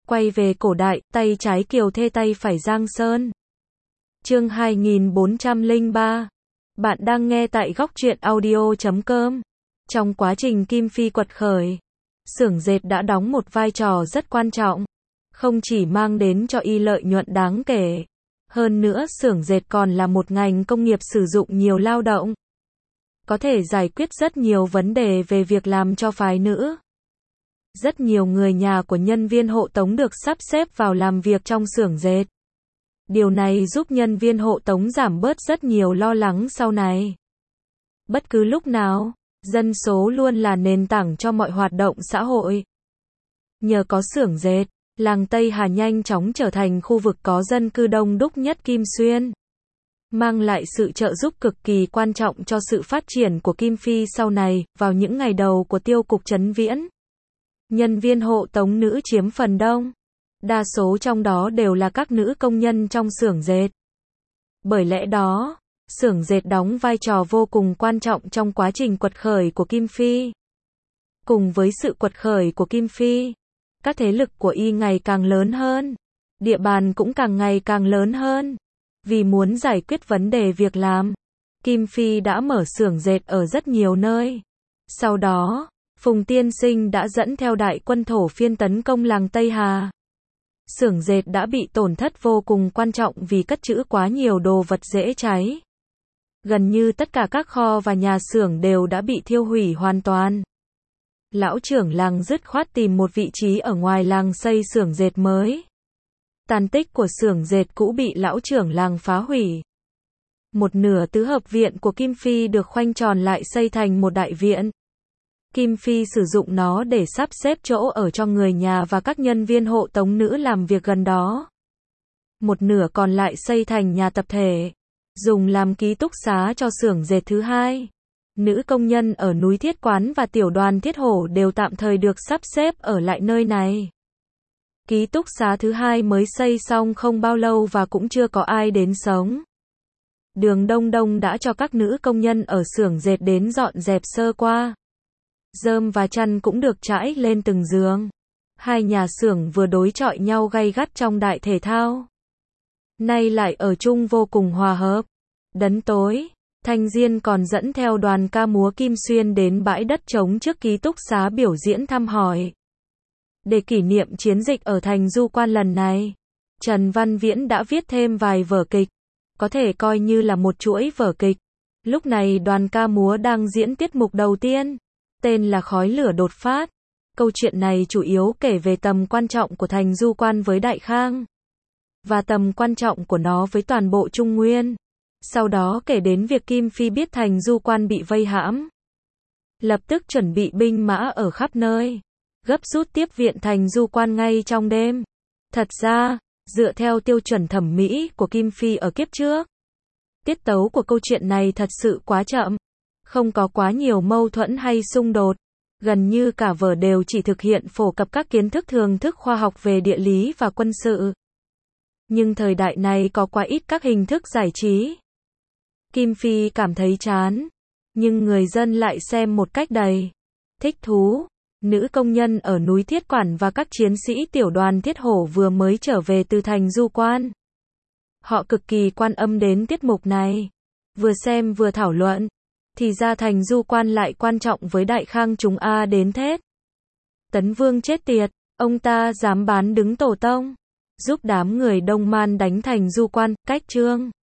Quay về cổ đại, tay trái Kiều Thê tay phải Giang Sơn. Chương 2403. Bạn đang nghe tại Góc Truyện Audio.com. Trong quá trình Kim Phi quật khởi, xưởng dệt đã đóng một vai trò rất quan trọng. Không chỉ mang đến cho y lợi nhuận đáng kể. Hơn nữa xưởng dệt còn là một ngành công nghiệp sử dụng nhiều lao động. Có thể giải quyết rất nhiều vấn đề về việc làm cho phái nữ. Rất nhiều người nhà của nhân viên hộ tống được sắp xếp vào làm việc trong xưởng dệt. Điều này giúp nhân viên hộ tống giảm bớt rất nhiều lo lắng sau này. Bất cứ lúc nào, dân số luôn là nền tảng cho mọi hoạt động xã hội. Nhờ có xưởng dệt, làng Tây Hà nhanh chóng trở thành khu vực có dân cư đông đúc nhất Kim Xuyên. Mang lại sự trợ giúp cực kỳ quan trọng cho sự phát triển của Kim Phi sau này, vào những ngày đầu của tiêu cục Trấn Viễn. Nhân viên hộ tống nữ chiếm phần đông. Đa số trong đó đều là các nữ công nhân trong xưởng dệt. Bởi lẽ đó, xưởng dệt đóng vai trò vô cùng quan trọng trong quá trình quật khởi của Kim Phi. Cùng với sự quật khởi của Kim Phi, các thế lực của y ngày càng lớn hơn. Địa bàn cũng càng ngày càng lớn hơn. Vì muốn giải quyết vấn đề việc làm, Kim Phi đã mở xưởng dệt ở rất nhiều nơi. Sau đó, Phùng Tiên Sinh đã dẫn theo đại quân thổ phiên tấn công làng Tây Hà. Xưởng dệt đã bị tổn thất vô cùng quan trọng vì cất trữ quá nhiều đồ vật dễ cháy. Gần như tất cả các kho và nhà xưởng đều đã bị thiêu hủy hoàn toàn. Lão trưởng làng dứt khoát tìm một vị trí ở ngoài làng xây xưởng dệt mới. Tàn tích của xưởng dệt cũ bị lão trưởng làng phá hủy. Một nửa tứ hợp viện của Kim Phi được khoanh tròn lại xây thành một đại viện. Kim Phi sử dụng nó để sắp xếp chỗ ở cho người nhà và các nhân viên hộ tống nữ làm việc gần đó. Một nửa còn lại xây thành nhà tập thể, dùng làm ký túc xá cho xưởng dệt thứ hai. Nữ công nhân ở núi Thiết Quán và tiểu đoàn Thiết Hổ đều tạm thời được sắp xếp ở lại nơi này. Ký túc xá thứ hai mới xây xong không bao lâu và cũng chưa có ai đến sống. Đường Đông Đông đã cho các nữ công nhân ở xưởng dệt đến dọn dẹp sơ qua. Rơm và chăn cũng được trải lên từng giường. Hai nhà xưởng vừa đối chọi nhau gay gắt trong đại thể thao. Nay lại ở chung vô cùng hòa hợp. Đấn tối, Thanh Diên còn dẫn theo đoàn ca múa Kim Xuyên đến bãi đất trống trước ký túc xá biểu diễn thăm hỏi. Để kỷ niệm chiến dịch ở thành Du Quan lần này, Trần Văn Viễn đã viết thêm vài vở kịch, có thể coi như là một chuỗi vở kịch. Lúc này đoàn ca múa đang diễn tiết mục đầu tiên, tên là Khói Lửa Đột Phát. Câu chuyện này chủ yếu kể về tầm quan trọng của thành Du Quan với Đại Khang, và tầm quan trọng của nó với toàn bộ Trung Nguyên. Sau đó kể đến việc Kim Phi biết thành Du Quan bị vây hãm, lập tức chuẩn bị binh mã ở khắp nơi, gấp rút tiếp viện thành Du Quan ngay trong đêm. Thật ra, dựa theo tiêu chuẩn thẩm mỹ của Kim Phi ở kiếp trước, tiết tấu của câu chuyện này thật sự quá chậm, không có quá nhiều mâu thuẫn hay xung đột. Gần như cả vở đều chỉ thực hiện phổ cập các kiến thức thường thức khoa học về địa lý và quân sự. Nhưng thời đại này có quá ít các hình thức giải trí. Kim Phi cảm thấy chán, nhưng người dân lại xem một cách đầy thích thú. Nữ công nhân ở núi Thiết Quản và các chiến sĩ tiểu đoàn Thiết Hổ vừa mới trở về từ thành Du Quan. Họ cực kỳ quan âm đến tiết mục này. Vừa xem vừa thảo luận. Thì ra thành Du Quan lại quan trọng với Đại Khang chúng A đến thế. Tấn Vương chết tiệt, ông ta dám bán đứng tổ tông, giúp đám người Đông Man đánh thành Du Quan, cách Trương